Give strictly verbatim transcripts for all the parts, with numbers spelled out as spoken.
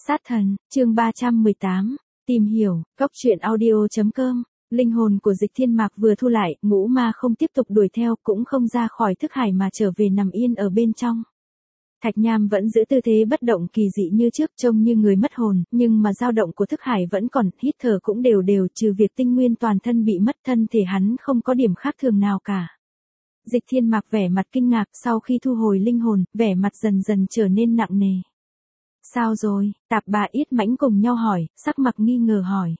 Sát thần, chương ba trăm mười tám, tìm hiểu, góc truyện audio.com, linh hồn của Dịch Thiên Mạc vừa thu lại, ngũ ma không tiếp tục đuổi theo, cũng không ra khỏi thức hải mà trở về nằm yên ở bên trong. Thạch Nham vẫn giữ tư thế bất động kỳ dị như trước, trông như người mất hồn, nhưng mà dao động của thức hải vẫn còn, hít thở cũng đều đều, trừ việc tinh nguyên toàn thân bị mất, thân thể hắn không có điểm khác thường nào cả. Dịch Thiên Mạc vẻ mặt kinh ngạc, sau khi thu hồi linh hồn, vẻ mặt dần dần trở nên nặng nề. Sao rồi? Tạp Bà Yết Mãnh cùng nhau hỏi, sắc mặt nghi ngờ hỏi.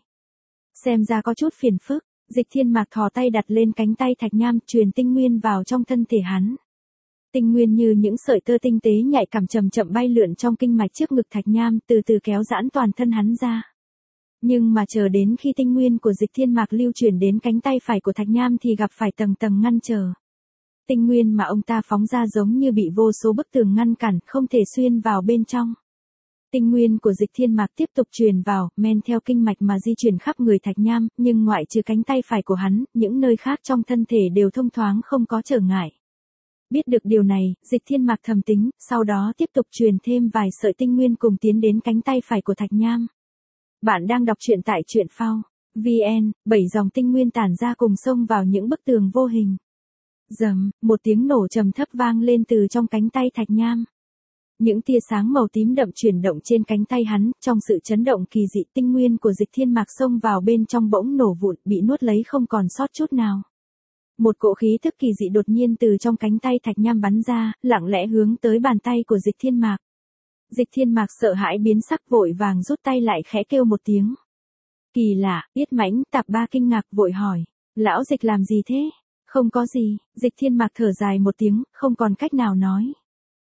Xem ra có chút phiền phức. Dịch Thiên Mạc thò tay đặt lên cánh tay Thạch Nham, truyền tinh nguyên vào trong thân thể hắn. Tinh nguyên như những sợi tơ tinh tế nhạy cảm chậm chậm bay lượn trong kinh mạch trước ngực Thạch Nham, từ từ kéo giãn toàn thân hắn ra. Nhưng mà chờ đến khi tinh nguyên của Dịch Thiên Mạc lưu chuyển đến cánh tay phải của Thạch Nham thì gặp phải tầng tầng ngăn trở. Tinh nguyên mà ông ta phóng ra giống như bị vô số bức tường ngăn cản, không thể xuyên vào bên trong. Tinh nguyên của Dịch Thiên Mạc tiếp tục truyền vào, men theo kinh mạch mà di chuyển khắp người Thạch Nham, nhưng ngoại trừ cánh tay phải của hắn, những nơi khác trong thân thể đều thông thoáng không có trở ngại. Biết được điều này, Dịch Thiên Mạc thầm tính, sau đó tiếp tục truyền thêm vài sợi tinh nguyên cùng tiến đến cánh tay phải của Thạch Nham. Bạn đang đọc truyện tại truyện phao vn, bảy dòng tinh nguyên tản ra cùng xông vào những bức tường vô hình. Rầm, một tiếng nổ trầm thấp vang lên từ trong cánh tay Thạch Nham. Những tia sáng màu tím đậm chuyển động trên cánh tay hắn, trong sự chấn động kỳ dị, tinh nguyên của Dịch Thiên Mạc xông vào bên trong bỗng nổ vụn, bị nuốt lấy không còn sót chút nào. Một cỗ khí tức kỳ dị đột nhiên từ trong cánh tay Thạch Nham bắn ra, lặng lẽ hướng tới bàn tay của Dịch Thiên Mạc. Dịch Thiên Mạc sợ hãi biến sắc, vội vàng rút tay lại, khẽ kêu một tiếng. Kỳ lạ, Yết Mãnh, Tạp Ba kinh ngạc vội hỏi, lão Dịch làm gì thế? Không có gì. Dịch Thiên Mạc thở dài một tiếng, không còn cách nào nói.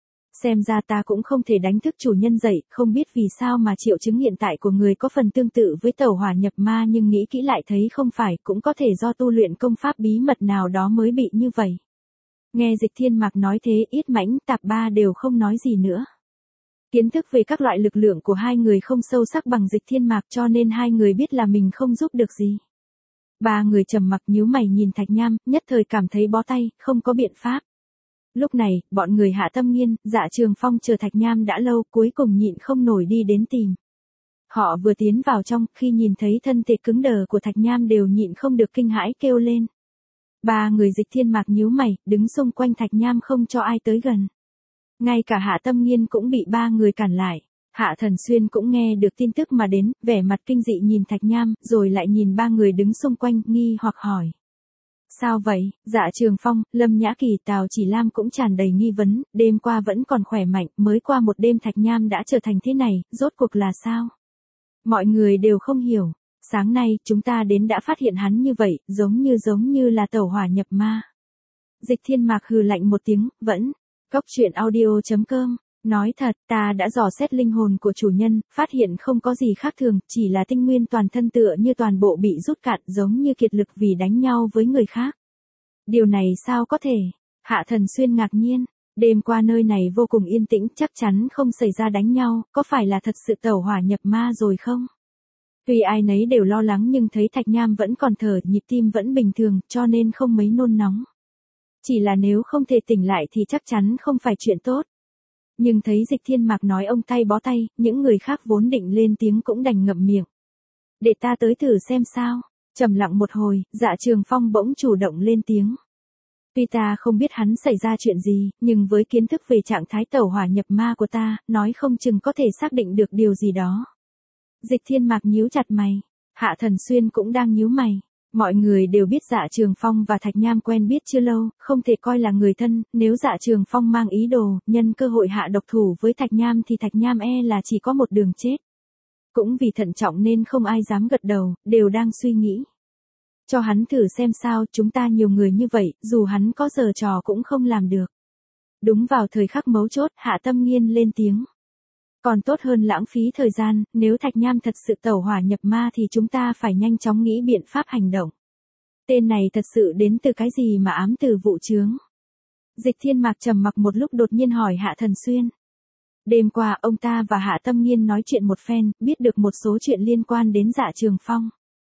Xem ra ta cũng không thể đánh thức chủ nhân dậy, không biết vì sao mà triệu chứng hiện tại của người có phần tương tự với tẩu hỏa nhập ma, nhưng nghĩ kỹ lại thấy không phải, cũng có thể do tu luyện công pháp bí mật nào đó mới bị như vậy. Nghe Dịch Thiên Mạc nói thế, Yết Mãnh, Tạp Ba đều không nói gì nữa. Kiến thức về các loại lực lượng của hai người không sâu sắc bằng Dịch Thiên Mạc, cho nên hai người biết là mình không giúp được gì. Ba người trầm mặc nhíu mày nhìn Thạch Nham, nhất thời cảm thấy bó tay, không có biện pháp. Lúc này, bọn người Hạ Tâm Nghiên, Dạ Trường Phong chờ Thạch Nham đã lâu, cuối cùng nhịn không nổi đi đến tìm. Họ vừa tiến vào trong, khi nhìn thấy thân thể cứng đờ của Thạch Nham đều nhịn không được kinh hãi kêu lên. Ba người Dịch Thiên Mạc nhíu mày, đứng xung quanh Thạch Nham không cho ai tới gần. Ngay cả Hạ Tâm Nghiên cũng bị ba người cản lại. Hạ Thần Xuyên cũng nghe được tin tức mà đến, vẻ mặt kinh dị nhìn Thạch Nham, rồi lại nhìn ba người đứng xung quanh, nghi hoặc hỏi. Sao vậy? Dạ Trường Phong, Lâm Nhã Kỳ, Tào Chỉ Lam cũng tràn đầy nghi vấn, đêm qua vẫn còn khỏe mạnh, mới qua một đêm Thạch Nham đã trở thành thế này, rốt cuộc là sao? Mọi người đều không hiểu. Sáng nay, chúng ta đến đã phát hiện hắn như vậy, giống như giống như là tẩu hỏa nhập ma. Dịch Thiên Mạc hừ lạnh một tiếng, vẫn. Góc truyện audio.com. Nói thật, ta đã dò xét linh hồn của chủ nhân, phát hiện không có gì khác thường, chỉ là tinh nguyên toàn thân tựa như toàn bộ bị rút cạn, giống như kiệt lực vì đánh nhau với người khác. Điều này sao có thể? Hạ Thần Xuyên ngạc nhiên, đêm qua nơi này vô cùng yên tĩnh, chắc chắn không xảy ra đánh nhau, có phải là thật sự tẩu hỏa nhập ma rồi không? Tuy ai nấy đều lo lắng nhưng thấy Thạch Nham vẫn còn thở, nhịp tim vẫn bình thường, cho nên không mấy nôn nóng. Chỉ là nếu không thể tỉnh lại thì chắc chắn không phải chuyện tốt. Nhưng thấy Dịch Thiên Mạc nói ông tay bó tay, những người khác vốn định lên tiếng cũng đành ngậm miệng. Để ta tới thử xem sao. Trầm lặng một hồi, Dạ Trường Phong bỗng chủ động lên tiếng. Tuy ta không biết hắn xảy ra chuyện gì, nhưng với kiến thức về trạng thái tẩu hỏa nhập ma của ta, nói không chừng có thể xác định được điều gì đó. Dịch Thiên Mạc nhíu chặt mày. Hạ Thần Xuyên cũng đang nhíu mày. Mọi người đều biết Dạ Trường Phong và Thạch Nham quen biết chưa lâu, không thể coi là người thân, nếu Dạ Trường Phong mang ý đồ, nhân cơ hội hạ độc thủ với Thạch Nham thì Thạch Nham e là chỉ có một đường chết. Cũng vì thận trọng nên không ai dám gật đầu, đều đang suy nghĩ. Cho hắn thử xem sao, chúng ta nhiều người như vậy, dù hắn có giở trò cũng không làm được. Đúng vào thời khắc mấu chốt, Hạ Tâm Nghiên lên tiếng. Còn tốt hơn lãng phí thời gian, nếu Thạch Nham thật sự tẩu hỏa nhập ma thì chúng ta phải nhanh chóng nghĩ biện pháp hành động. Tên này thật sự đến từ cái gì mà ám từ vụ chướng? Dịch Thiên Mạc trầm mặc một lúc đột nhiên hỏi Hạ Thần Xuyên. Đêm qua ông ta và Hạ Tâm Nghiên nói chuyện một phen, biết được một số chuyện liên quan đến Dạ Trường Phong.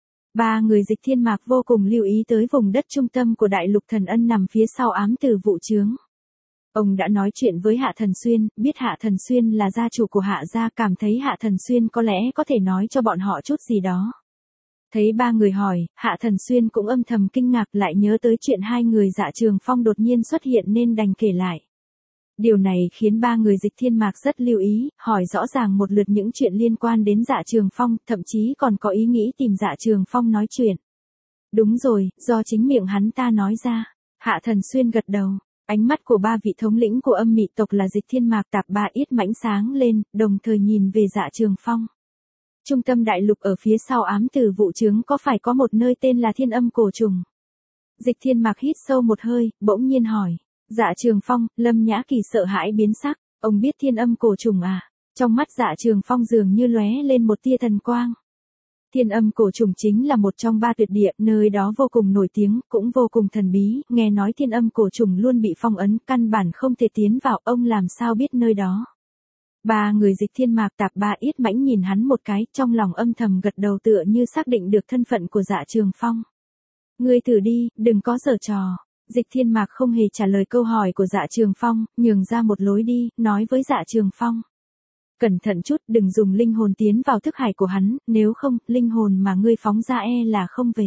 Ba người Dịch Thiên Mạc vô cùng lưu ý tới vùng đất trung tâm của Đại Lục Thần Ân nằm phía sau ám từ vụ chướng. Ông đã nói chuyện với Hạ Thần Xuyên, biết Hạ Thần Xuyên là gia chủ của Hạ gia, cảm thấy Hạ Thần Xuyên có lẽ có thể nói cho bọn họ chút gì đó. Thấy ba người hỏi, Hạ Thần Xuyên cũng âm thầm kinh ngạc, lại nhớ tới chuyện hai người Dạ Trường Phong đột nhiên xuất hiện nên đành kể lại. Điều này khiến ba người Dịch Thiên Mạc rất lưu ý, hỏi rõ ràng một lượt những chuyện liên quan đến Dạ Trường Phong, thậm chí còn có ý nghĩ tìm Dạ Trường Phong nói chuyện. Đúng rồi, do chính miệng hắn ta nói ra. Hạ Thần Xuyên gật đầu. Ánh mắt của ba vị thống lĩnh của âm mị tộc là Dịch Thiên Mạc, Tạp Ba Yết Mãnh sáng lên, đồng thời nhìn về Dạ Trường Phong. Trung tâm đại lục ở phía sau ám tử vụ trướng có phải có một nơi tên là Thiên Âm Cổ Trùng? Dịch Thiên Mạc hít sâu một hơi, bỗng nhiên hỏi. Dạ Trường Phong, Lâm Nhã Kỳ sợ hãi biến sắc, ông biết Thiên Âm Cổ Trùng à? Trong mắt Dạ Trường Phong dường như lóe lên một tia thần quang. Thiên Âm Cổ Trùng chính là một trong ba tuyệt địa, nơi đó vô cùng nổi tiếng, cũng vô cùng thần bí, nghe nói Thiên Âm Cổ Trùng luôn bị phong ấn, căn bản không thể tiến vào, ông làm sao biết nơi đó? Ba người Dịch Thiên Mạc, Tạp Ba Yết Mãnh nhìn hắn một cái, trong lòng âm thầm gật đầu tựa như xác định được thân phận của Dạ Trường Phong. Ngươi thử đi, đừng có giở trò. Dịch Thiên Mạc không hề trả lời câu hỏi của Dạ Trường Phong, nhường ra một lối đi, nói với Dạ Trường Phong. Cẩn thận chút, đừng dùng linh hồn tiến vào thức hải của hắn, nếu không, linh hồn mà ngươi phóng ra e là không về.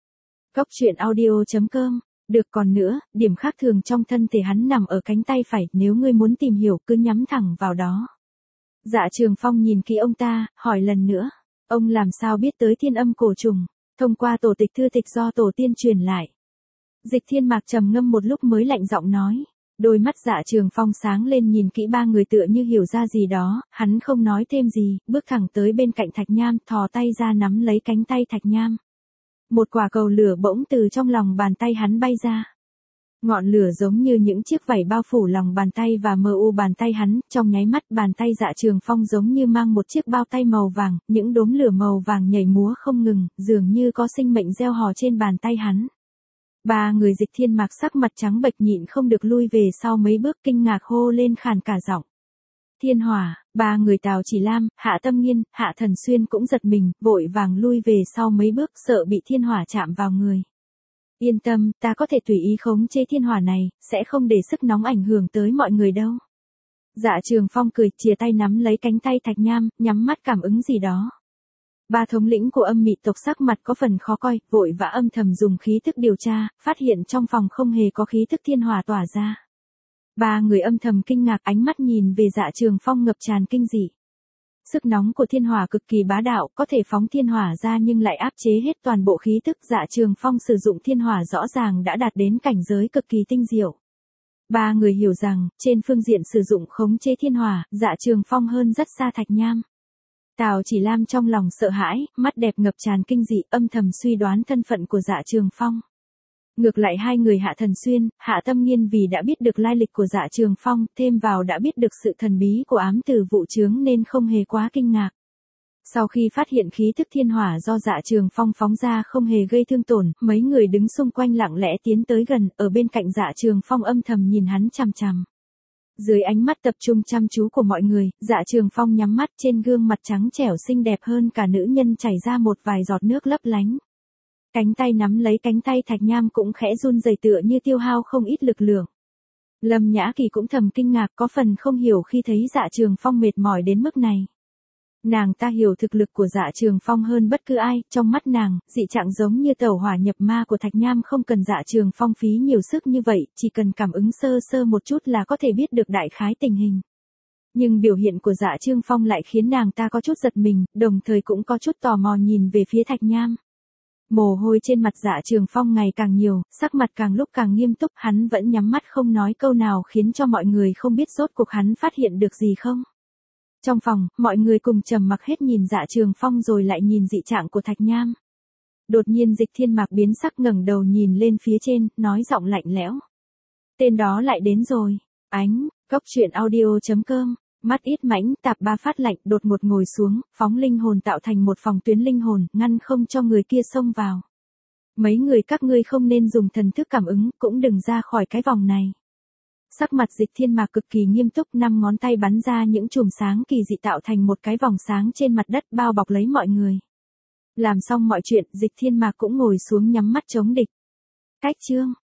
Cốc truyện audio chấm com. Được, còn nữa, điểm khác thường trong thân thể hắn nằm ở cánh tay phải, nếu ngươi muốn tìm hiểu cứ nhắm thẳng vào đó. Dạ Trường Phong nhìn kỹ ông ta, hỏi lần nữa. Ông làm sao biết tới Thiên Âm Cổ Trùng? Thông qua tổ tịch thư tịch do tổ tiên truyền lại. Dịch Thiên Mạc trầm ngâm một lúc mới lạnh giọng nói. Đôi mắt Dạ Trường Phong sáng lên nhìn kỹ ba người tựa như hiểu ra gì đó, hắn không nói thêm gì, bước thẳng tới bên cạnh Thạch Nham, thò tay ra nắm lấy cánh tay Thạch Nham. Một quả cầu lửa bỗng từ trong lòng bàn tay hắn bay ra. Ngọn lửa giống như những chiếc vảy bao phủ lòng bàn tay và mờ u bàn tay hắn, trong nháy mắt bàn tay Dạ Trường Phong giống như mang một chiếc bao tay màu vàng, những đốm lửa màu vàng nhảy múa không ngừng, dường như có sinh mệnh gieo hò trên bàn tay hắn. Ba người Dịch Thiên Mạc sắc mặt trắng bệch nhịn không được lui về sau mấy bước, kinh ngạc hô lên khàn cả giọng. Thiên hỏa, ba người Tào Chỉ Lam, Hạ Tâm Nghiên, Hạ Thần Xuyên cũng giật mình, vội vàng lui về sau mấy bước, sợ bị thiên hỏa chạm vào người. Yên tâm, ta có thể tùy ý khống chế thiên hỏa này, sẽ không để sức nóng ảnh hưởng tới mọi người đâu. Dạ Trường Phong cười, chìa tay nắm lấy cánh tay Thạch Nham, nhắm mắt cảm ứng gì đó. Ba thống lĩnh của âm mị tộc sắc mặt có phần khó coi, vội vã âm thầm dùng khí thức điều tra, phát hiện trong phòng không hề có khí thức thiên hỏa tỏa ra. Ba người âm thầm kinh ngạc, ánh mắt nhìn về Dạ Trường Phong ngập tràn kinh dị. Sức nóng của thiên hỏa cực kỳ bá đạo, có thể phóng thiên hỏa ra nhưng lại áp chế hết toàn bộ khí tức. Dạ Trường Phong sử dụng thiên hỏa rõ ràng đã đạt đến cảnh giới cực kỳ tinh diệu. Ba người hiểu rằng, trên phương diện sử dụng khống chế thiên hỏa, Dạ Trường Phong hơn rất xa Thạch Nham. Tào Chỉ Lam trong lòng sợ hãi, mắt đẹp ngập tràn kinh dị, âm thầm suy đoán thân phận của Dạ Trường Phong. Ngược lại hai người Hạ Thần Xuyên, Hạ Tâm Nghiên vì đã biết được lai lịch của Dạ Trường Phong, thêm vào đã biết được sự thần bí của ám tử vụ trướng nên không hề quá kinh ngạc. Sau khi phát hiện khí thức thiên hỏa do Dạ Trường Phong phóng ra không hề gây thương tổn, mấy người đứng xung quanh lặng lẽ tiến tới gần, ở bên cạnh Dạ Trường Phong âm thầm nhìn hắn chằm chằm. Dưới ánh mắt tập trung chăm chú của mọi người, Dạ Trường Phong nhắm mắt, trên gương mặt trắng trẻo xinh đẹp hơn cả nữ nhân chảy ra một vài giọt nước lấp lánh. Cánh tay nắm lấy cánh tay Thạch Nham cũng khẽ run rẩy tựa như tiêu hao không ít lực lượng. Lâm Nhã Kỳ cũng thầm kinh ngạc, có phần không hiểu khi thấy Dạ Trường Phong mệt mỏi đến mức này. Nàng ta hiểu thực lực của Dạ Trường Phong hơn bất cứ ai, trong mắt nàng, dị trạng giống như tẩu hỏa nhập ma của Thạch Nham không cần Dạ Trường Phong phí nhiều sức như vậy, chỉ cần cảm ứng sơ sơ một chút là có thể biết được đại khái tình hình. Nhưng biểu hiện của Dạ Trường Phong lại khiến nàng ta có chút giật mình, đồng thời cũng có chút tò mò nhìn về phía Thạch Nham. Mồ hôi trên mặt Dạ Trường Phong ngày càng nhiều, sắc mặt càng lúc càng nghiêm túc, hắn vẫn nhắm mắt không nói câu nào khiến cho mọi người không biết rốt cuộc hắn phát hiện được gì không. Trong phòng, mọi người cùng trầm mặc hết nhìn Dạ Trường Phong rồi lại nhìn dị trạng của Thạch Nham. Đột nhiên Dịch Thiên Mạc biến sắc ngẩng đầu nhìn lên phía trên, nói giọng lạnh lẽo. Tên đó lại đến rồi. Ánh, cốc truyện audio chấm com. Mắt Yết Mãnh, Tạp Ba phát lạnh, đột ngột ngồi xuống, phóng linh hồn tạo thành một phòng tuyến linh hồn, ngăn không cho người kia xông vào. Mấy người các ngươi không nên dùng thần thức cảm ứng, cũng đừng ra khỏi cái vòng này. Sắc mặt Dịch Thiên Mạc cực kỳ nghiêm túc, năm ngón tay bắn ra những chùm sáng kỳ dị tạo thành một cái vòng sáng trên mặt đất bao bọc lấy mọi người. Làm xong mọi chuyện, Dịch Thiên Mạc cũng ngồi xuống nhắm mắt chống địch. Cách chương